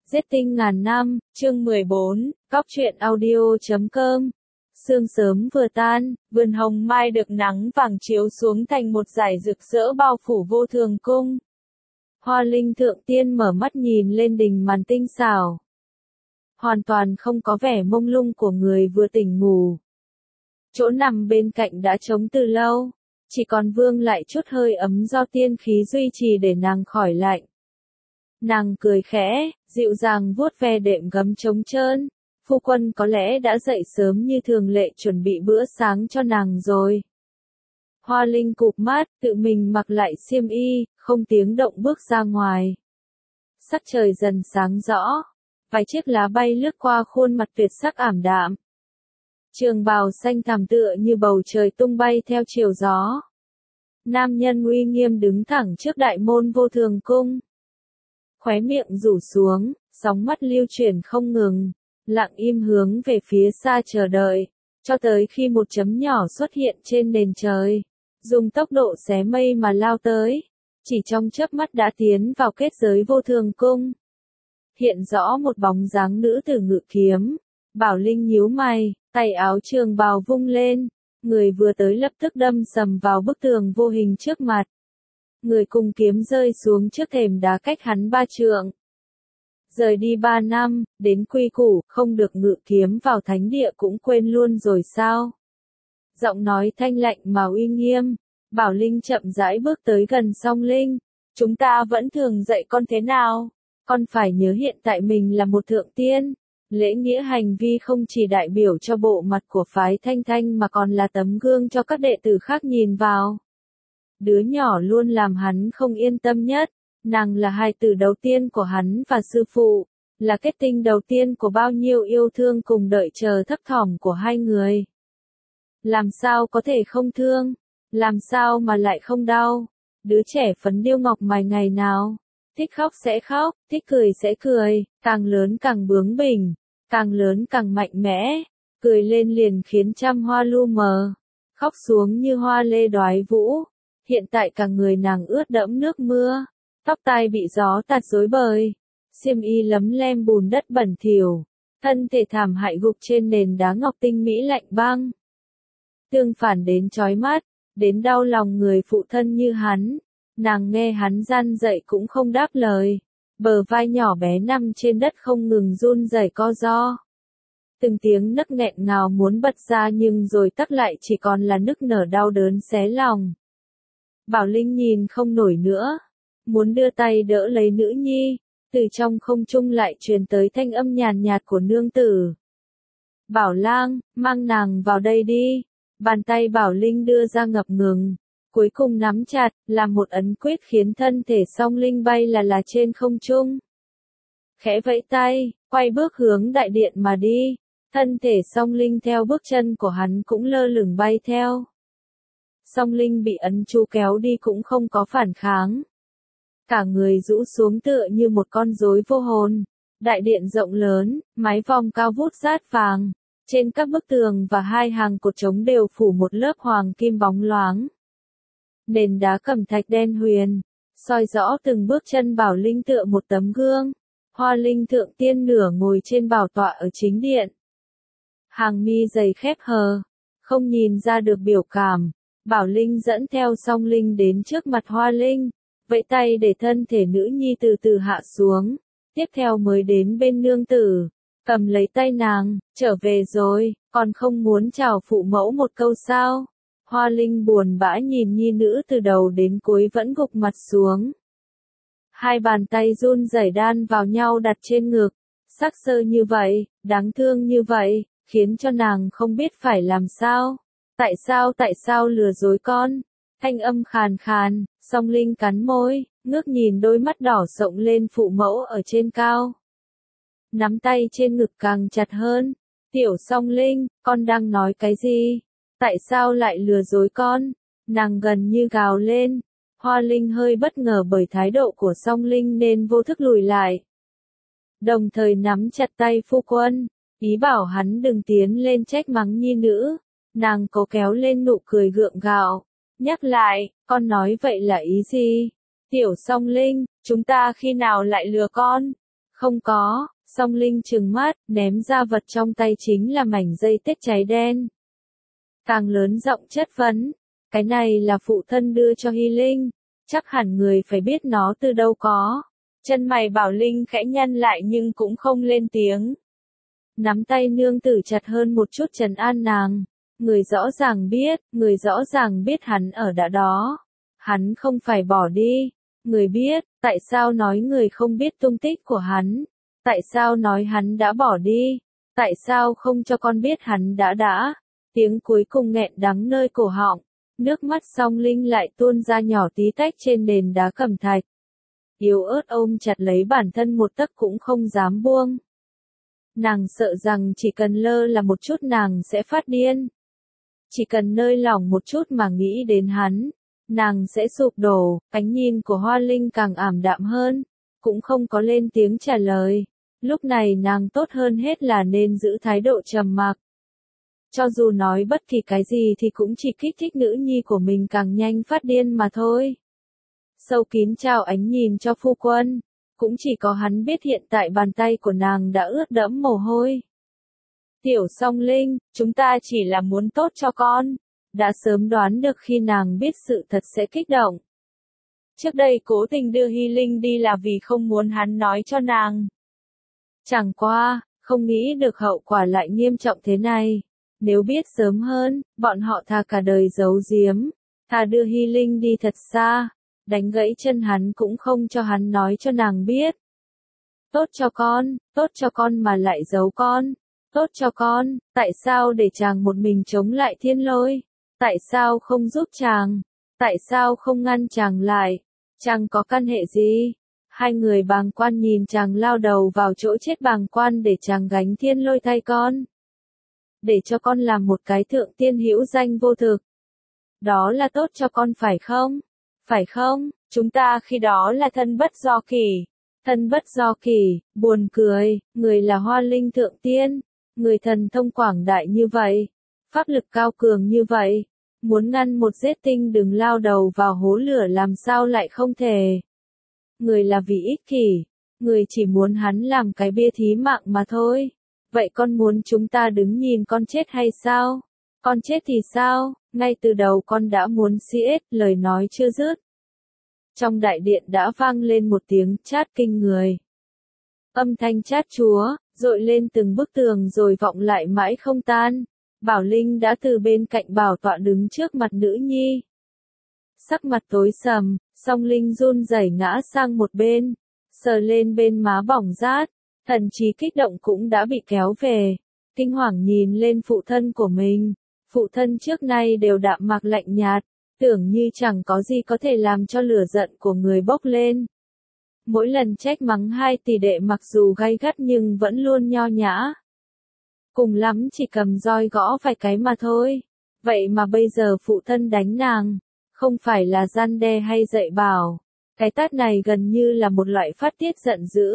Giết tinh ngàn năm, chương 14, Cóc truyện audio.com. Sương sớm vừa tan, vườn hồng mai được nắng vàng chiếu xuống thành một dải rực rỡ bao phủ vô thường cung. Hoa Linh thượng tiên mở mắt nhìn lên đình màn tinh xảo. Hoàn toàn không có vẻ mông lung của người vừa tỉnh ngủ. Chỗ nằm bên cạnh đã trống từ lâu, chỉ còn vương lại chút hơi ấm do tiên khí duy trì để nàng khỏi lạnh. Nàng cười khẽ, dịu dàng vuốt ve đệm gấm trống trơn. Phu quân có lẽ đã dậy sớm như thường lệ chuẩn bị bữa sáng cho nàng rồi. Hoa Linh cụp mắt, tự mình mặc lại xiêm y, không tiếng động bước ra ngoài. Sắc trời dần sáng rõ, vài chiếc lá bay lướt qua khuôn mặt tuyệt sắc ảm đạm. Trường bào xanh thẳm tựa như bầu trời tung bay theo chiều gió. Nam nhân uy nghiêm đứng thẳng trước đại môn vô thường cung. Khóe miệng rủ xuống, sóng mắt lưu chuyển không ngừng, lặng im hướng về phía xa chờ đợi, cho tới khi một chấm nhỏ xuất hiện trên nền trời, dùng tốc độ xé mây mà lao tới, chỉ trong chớp mắt đã tiến vào kết giới vô thường cung. Hiện rõ một bóng dáng nữ tử ngự kiếm, Bảo Linh nhíu mày, tay áo trường bào vung lên, người vừa tới lập tức đâm sầm vào bức tường vô hình trước mặt. Người cùng kiếm rơi xuống trước thềm đá cách hắn 3 trượng. Rời đi 3 năm, đến quy củ, không được ngự kiếm vào thánh địa cũng quên luôn rồi sao? Giọng nói thanh lạnh mà uy nghiêm, Bảo Linh chậm rãi bước tới gần Song Linh. Chúng ta vẫn thường dạy con thế nào? Con phải nhớ hiện tại mình là một thượng tiên. Lễ nghĩa hành vi không chỉ đại biểu cho bộ mặt của phái Thanh Thanh mà còn là tấm gương cho các đệ tử khác nhìn vào. Đứa nhỏ luôn làm hắn không yên tâm nhất, nàng là hài tử đầu tiên của hắn và sư phụ, là kết tinh đầu tiên của bao nhiêu yêu thương cùng đợi chờ thấp thỏm của hai người. Làm sao có thể không thương, làm sao mà lại không đau, đứa trẻ phấn điêu ngọc mài ngày nào, thích khóc sẽ khóc, thích cười sẽ cười, càng lớn càng bướng bỉnh, càng lớn càng mạnh mẽ, cười lên liền khiến trăm hoa lu mờ, khóc xuống như hoa lê đoái vũ. Hiện tại cả người nàng ướt đẫm nước mưa, tóc tai bị gió tạt rối bời, xiêm y lấm lem bùn đất bẩn thỉu, thân thể thảm hại gục trên nền đá ngọc tinh mỹ lạnh băng. Tương phản đến chói mắt, đến đau lòng người phụ thân như hắn, nàng nghe hắn gian dậy cũng không đáp lời, bờ vai nhỏ bé nằm trên đất không ngừng run rẩy co ro. Từng tiếng nấc nghẹn ngào muốn bật ra nhưng rồi tắc lại chỉ còn là nức nở đau đớn xé lòng. Bảo Linh nhìn không nổi nữa, muốn đưa tay đỡ lấy nữ nhi, từ trong không trung lại truyền tới thanh âm nhàn nhạt của nương tử. Bảo Lang, mang nàng vào đây đi. Bàn tay Bảo Linh đưa ra ngập ngừng, cuối cùng nắm chặt, làm một ấn quyết khiến thân thể Song Linh bay là trên không trung. Khẽ vẫy tay, quay bước hướng đại điện mà đi, thân thể Song Linh theo bước chân của hắn cũng lơ lửng bay theo. Song Linh bị ấn chú kéo đi cũng không có phản kháng. Cả người rũ xuống tựa như một con rối vô hồn. Đại điện rộng lớn, mái vòm cao vút rát vàng. Trên các bức tường và hai hàng cột trống đều phủ một lớp hoàng kim bóng loáng. Nền đá cẩm thạch đen huyền, soi rõ từng bước chân Bảo Linh tựa một tấm gương. Hoa Linh thượng tiên nửa ngồi trên bảo tọa ở chính điện. Hàng mi dày khép hờ, không nhìn ra được biểu cảm. Bảo Linh dẫn theo Song Linh đến trước mặt Hoa Linh, vẫy tay để thân thể nữ nhi từ từ hạ xuống, tiếp theo mới đến bên nương tử, cầm lấy tay nàng, trở về rồi, còn không muốn chào phụ mẫu một câu sao? Hoa Linh buồn bã nhìn nhi nữ từ đầu đến cuối vẫn gục mặt xuống. Hai bàn tay run rẩy đan vào nhau đặt trên ngực, sắc sơ như vậy, đáng thương như vậy, khiến cho nàng không biết phải làm sao. Tại sao lừa dối con? Thanh âm khàn khàn, Song Linh cắn môi, ngước nhìn đôi mắt đỏ rộng lên phụ mẫu ở trên cao. Nắm tay trên ngực càng chặt hơn. Tiểu Song Linh, con đang nói cái gì? Tại sao lại lừa dối con? Nàng gần như gào lên. Hoa Linh hơi bất ngờ bởi thái độ của Song Linh nên vô thức lùi lại. Đồng thời nắm chặt tay phu quân, ý bảo hắn đừng tiến lên trách mắng nhi nữ. Nàng cố kéo lên nụ cười gượng gạo, nhắc lại, con nói vậy là ý gì? Tiểu Song Linh, chúng ta khi nào lại lừa con? Không có, Song Linh trừng mắt, ném ra vật trong tay chính là mảnh dây tết cháy đen. Càng lớn giọng chất vấn, cái này là phụ thân đưa cho Hy Linh, chắc hẳn người phải biết nó từ đâu có. Chân mày Bảo Linh khẽ nhăn lại nhưng cũng không lên tiếng. Nắm tay nương tử chặt hơn một chút trấn an nàng. Người rõ ràng biết hắn ở đã đó. Hắn không phải bỏ đi. Người biết, tại sao nói người không biết tung tích của hắn? Tại sao nói hắn đã bỏ đi? Tại sao không cho con biết hắn đã? Tiếng cuối cùng nghẹn đắng nơi cổ họng. Nước mắt Song Linh lại tuôn ra nhỏ tí tách trên nền đá cẩm thạch. Yếu ớt ôm chặt lấy bản thân một tấc cũng không dám buông. Nàng sợ rằng chỉ cần lơ là một chút nàng sẽ phát điên. Chỉ cần nơi lòng một chút mà nghĩ đến hắn, nàng sẽ sụp đổ. Ánh nhìn của Hoa Linh càng ảm đạm hơn, cũng không có lên tiếng trả lời. Lúc này nàng tốt hơn hết là nên giữ thái độ trầm mặc. Cho dù nói bất kỳ cái gì thì cũng chỉ kích thích nữ nhi của mình càng nhanh phát điên mà thôi. Sâu kín trao ánh nhìn cho phu quân, cũng chỉ có hắn biết hiện tại bàn tay của nàng đã ướt đẫm mồ hôi. Tiểu Song Linh, chúng ta chỉ là muốn tốt cho con, đã sớm đoán được khi nàng biết sự thật sẽ kích động. Trước đây cố tình đưa Hy Linh đi là vì không muốn hắn nói cho nàng. Chẳng qua, không nghĩ được hậu quả lại nghiêm trọng thế này. Nếu biết sớm hơn, bọn họ thà cả đời giấu giếm, thà đưa Hy Linh đi thật xa, đánh gãy chân hắn cũng không cho hắn nói cho nàng biết. Tốt cho con mà lại giấu con, tốt cho con, tại sao để chàng một mình chống lại thiên lôi, tại sao không giúp chàng, tại sao không ngăn chàng lại, chàng có căn hệ gì? Hai người bàng quan nhìn chàng lao đầu vào chỗ chết bàng quan để chàng gánh thiên lôi thay con. Để cho con làm một cái thượng tiên hữu danh vô thực. Đó là tốt cho con phải không? Phải không? Chúng ta khi đó là thân bất do kỳ. Thân bất do kỳ, buồn cười, người là Hoa Linh thượng tiên, người thần thông quảng đại như vậy, pháp lực cao cường như vậy, muốn ngăn một giết tinh đừng lao đầu vào hố lửa làm sao lại không thể. Người là vì ích kỷ, người chỉ muốn hắn làm cái bia thí mạng mà thôi. Vậy con muốn chúng ta đứng nhìn con chết hay sao? Con chết thì sao? Ngay từ đầu con đã muốn giết, lời nói chưa dứt. Trong đại điện đã vang lên một tiếng chát kinh người. Âm thanh chát chúa, dội lên từng bức tường rồi vọng lại mãi không tan. Bảo Linh đã từ bên cạnh bảo tọa đứng trước mặt nữ nhi. Sắc mặt tối sầm, Song Linh run rẩy ngã sang một bên, sờ lên bên má bỏng rát. Thần trí kích động cũng đã bị kéo về, kinh hoàng nhìn lên phụ thân của mình. Phụ thân trước nay đều đạm mạc lạnh nhạt, tưởng như chẳng có gì có thể làm cho lửa giận của người bốc lên. Mỗi lần trách mắng hai tỷ đệ mặc dù gay gắt nhưng vẫn luôn nho nhã. Cùng lắm chỉ cầm roi gõ vài cái mà thôi. Vậy mà bây giờ phụ thân đánh nàng, không phải là răn đe hay dạy bảo. Cái tát này gần như là một loại phát tiết giận dữ.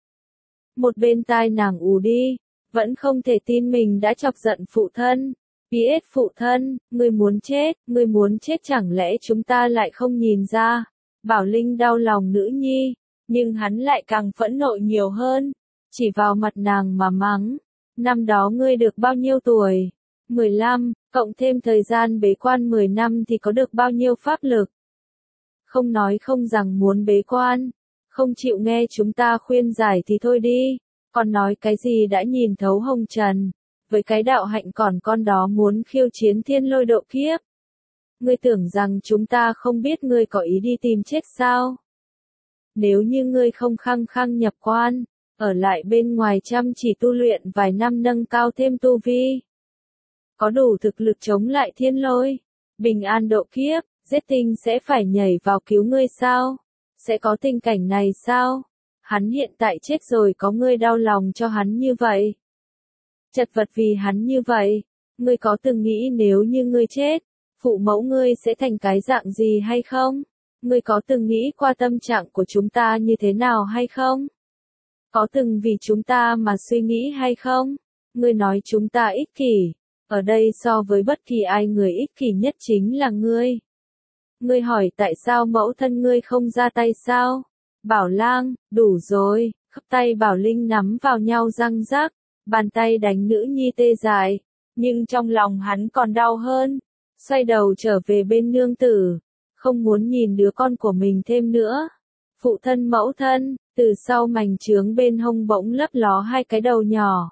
Một bên tai nàng ù đi, vẫn không thể tin mình đã chọc giận phụ thân. Biết phụ thân, ngươi muốn chết chẳng lẽ chúng ta lại không nhìn ra. Bảo Linh đau lòng nữ nhi, nhưng hắn lại càng phẫn nộ nhiều hơn, chỉ vào mặt nàng mà mắng. Năm đó ngươi được bao nhiêu tuổi? 15, cộng thêm thời gian bế quan 10 năm thì có được bao nhiêu pháp lực? Không nói không rằng muốn bế quan, không chịu nghe chúng ta khuyên giải thì thôi đi, còn nói cái gì đã nhìn thấu hồng trần, với cái đạo hạnh còn con đó muốn khiêu chiến thiên lôi độ kiếp. Ngươi tưởng rằng chúng ta không biết ngươi có ý đi tìm chết sao? Nếu như ngươi không khăng khăng nhập quan, ở lại bên ngoài chăm chỉ tu luyện vài năm nâng cao thêm tu vi, có đủ thực lực chống lại thiên lôi, bình an độ kiếp, giết tinh sẽ phải nhảy vào cứu ngươi sao? Sẽ có tình cảnh này sao? Hắn hiện tại chết rồi có ngươi đau lòng cho hắn như vậy? Chật vật vì hắn như vậy, ngươi có từng nghĩ nếu như ngươi chết, phụ mẫu ngươi sẽ thành cái dạng gì hay không? Ngươi có từng nghĩ qua tâm trạng của chúng ta như thế nào hay không? Có từng vì chúng ta mà suy nghĩ hay không? Ngươi nói chúng ta ích kỷ, ở đây so với bất kỳ ai người ích kỷ nhất chính là ngươi. Ngươi hỏi tại sao mẫu thân ngươi không ra tay sao? Bảo Lang, đủ rồi, Khớp tay Bảo Linh nắm vào nhau răng rắc, bàn tay đánh nữ nhi tê dại, nhưng trong lòng hắn còn đau hơn. Xoay đầu trở về bên nương tử, không muốn nhìn đứa con của mình thêm nữa. Phụ thân mẫu thân, từ sau mảnh trướng bên hông bỗng lấp ló hai cái đầu nhỏ.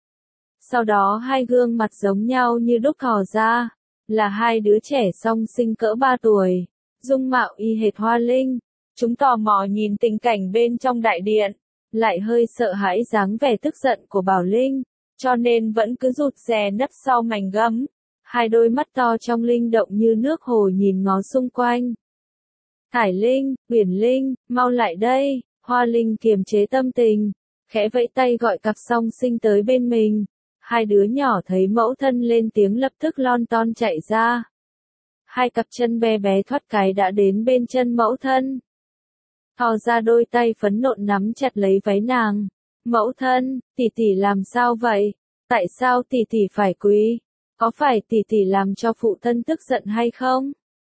Sau đó hai gương mặt giống nhau như đúc thò ra, là hai đứa trẻ song sinh cỡ 3 tuổi, dung mạo y hệt Hoa Linh. Chúng tò mò nhìn tình cảnh bên trong đại điện, lại hơi sợ hãi dáng vẻ tức giận của Bảo Linh, cho nên vẫn cứ rụt rè nấp sau mảnh gấm. Hai đôi mắt to trong linh động như nước hồ nhìn ngó xung quanh. Thải Linh, Uyển Linh, mau lại đây. Hoa Linh kiềm chế tâm tình, khẽ vẫy tay gọi cặp song sinh tới bên mình. Hai đứa nhỏ thấy mẫu thân lên tiếng lập tức lon ton chạy ra. Hai cặp chân bé bé thoát cái đã đến bên chân mẫu thân. Thò ra đôi tay phấn nộn nắm chặt lấy váy nàng. Mẫu thân, tỷ tỷ làm sao vậy? Tại sao tỷ tỷ phải quỳ? Có phải tỷ tỷ làm cho phụ thân tức giận hay không?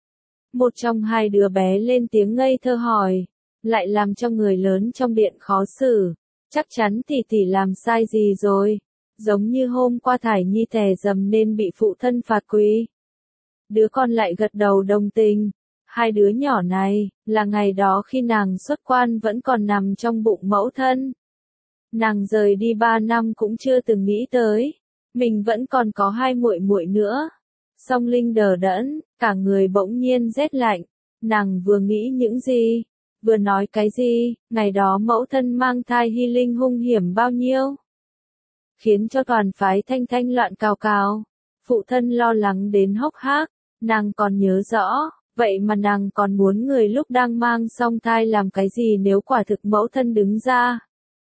Một trong hai đứa bé lên tiếng ngây thơ hỏi, lại làm cho người lớn trong điện khó xử. Chắc chắn tỷ tỷ làm sai gì rồi, giống như hôm qua Thải Nhi tè dầm nên bị phụ thân phạt quỳ. Đứa con lại gật đầu đồng tình. Hai đứa nhỏ này, là ngày đó khi nàng xuất quan vẫn còn nằm trong bụng mẫu thân. Nàng rời đi 3 năm cũng chưa từng nghĩ tới, mình vẫn còn có hai muội muội nữa. Song Linh đờ đẫn, cả người bỗng nhiên rét lạnh. Nàng vừa nghĩ những gì, vừa nói cái gì, ngày đó mẫu thân mang thai Hy Linh hung hiểm bao nhiêu. Khiến cho toàn phái Thanh Thanh loạn cào cào. Phụ thân lo lắng đến hốc hác, nàng còn nhớ rõ. Vậy mà nàng còn muốn người lúc đang mang song thai làm cái gì nếu quả thực mẫu thân đứng ra.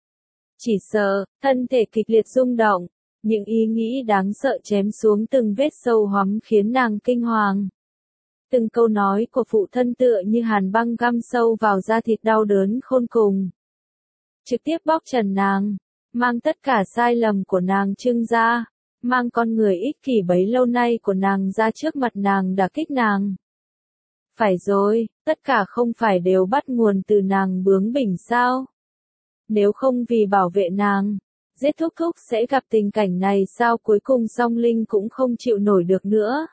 Chỉ sợ, thân thể kịch liệt rung động, những ý nghĩ đáng sợ chém xuống từng vết sâu hoắm khiến nàng kinh hoàng. Từng câu nói của phụ thân tựa như hàn băng găm sâu vào da thịt đau đớn khôn cùng. Trực tiếp bóc trần nàng, mang tất cả sai lầm của nàng trưng ra, mang con người ích kỷ bấy lâu nay của nàng ra trước mặt nàng đả kích nàng. Phải rồi, tất cả không phải đều bắt nguồn từ nàng bướng bỉnh sao? Nếu không vì bảo vệ nàng, giết thúc thúc sẽ gặp tình cảnh này sao? Cuối cùng Song Linh cũng không chịu nổi được nữa.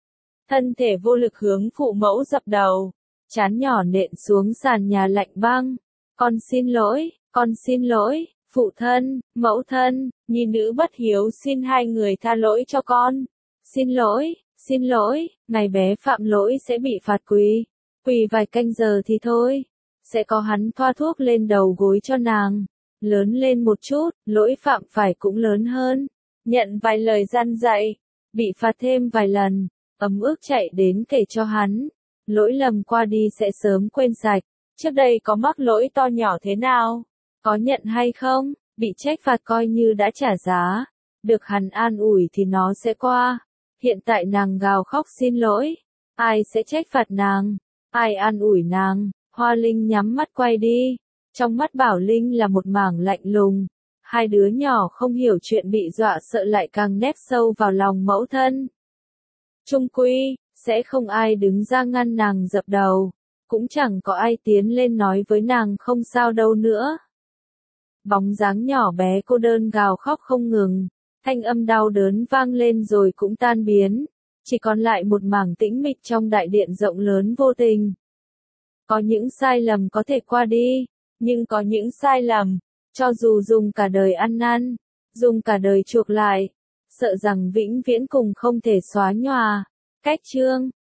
Thân thể vô lực hướng phụ mẫu dập đầu, trán nhỏ nện xuống sàn nhà lạnh băng. Con xin lỗi, phụ thân, mẫu thân, nhi nữ bất hiếu xin hai người tha lỗi cho con. Xin lỗi, ngày bé phạm lỗi sẽ bị phạt quỳ vài canh giờ thì thôi, sẽ có hắn thoa thuốc lên đầu gối cho nàng, lớn lên một chút, lỗi phạm phải cũng lớn hơn, nhận vài lời gian dạy, bị phạt thêm vài lần, ấm ức chạy đến kể cho hắn, lỗi lầm qua đi sẽ sớm quên sạch, trước đây có mắc lỗi to nhỏ thế nào, có nhận hay không, bị trách phạt coi như đã trả giá, được hắn an ủi thì nó sẽ qua. Hiện tại nàng gào khóc xin lỗi, ai sẽ trách phạt nàng, ai an ủi nàng? Hoa Linh nhắm mắt quay đi, trong mắt Bảo Linh là một mảng lạnh lùng. Hai đứa nhỏ không hiểu chuyện bị dọa sợ lại càng nép sâu vào lòng mẫu thân. Chung quy, sẽ không ai đứng ra ngăn nàng dập đầu, cũng chẳng có ai tiến lên nói với nàng không sao đâu nữa. Bóng dáng nhỏ bé cô đơn gào khóc không ngừng. Thanh âm đau đớn vang lên rồi cũng tan biến, chỉ còn lại một mảng tĩnh mịch trong đại điện rộng lớn vô tình. Có những sai lầm có thể qua đi, nhưng có những sai lầm, cho dù dùng cả đời ăn năn, dùng cả đời chuộc lại, sợ rằng vĩnh viễn cùng không thể xóa nhòa. Cách chương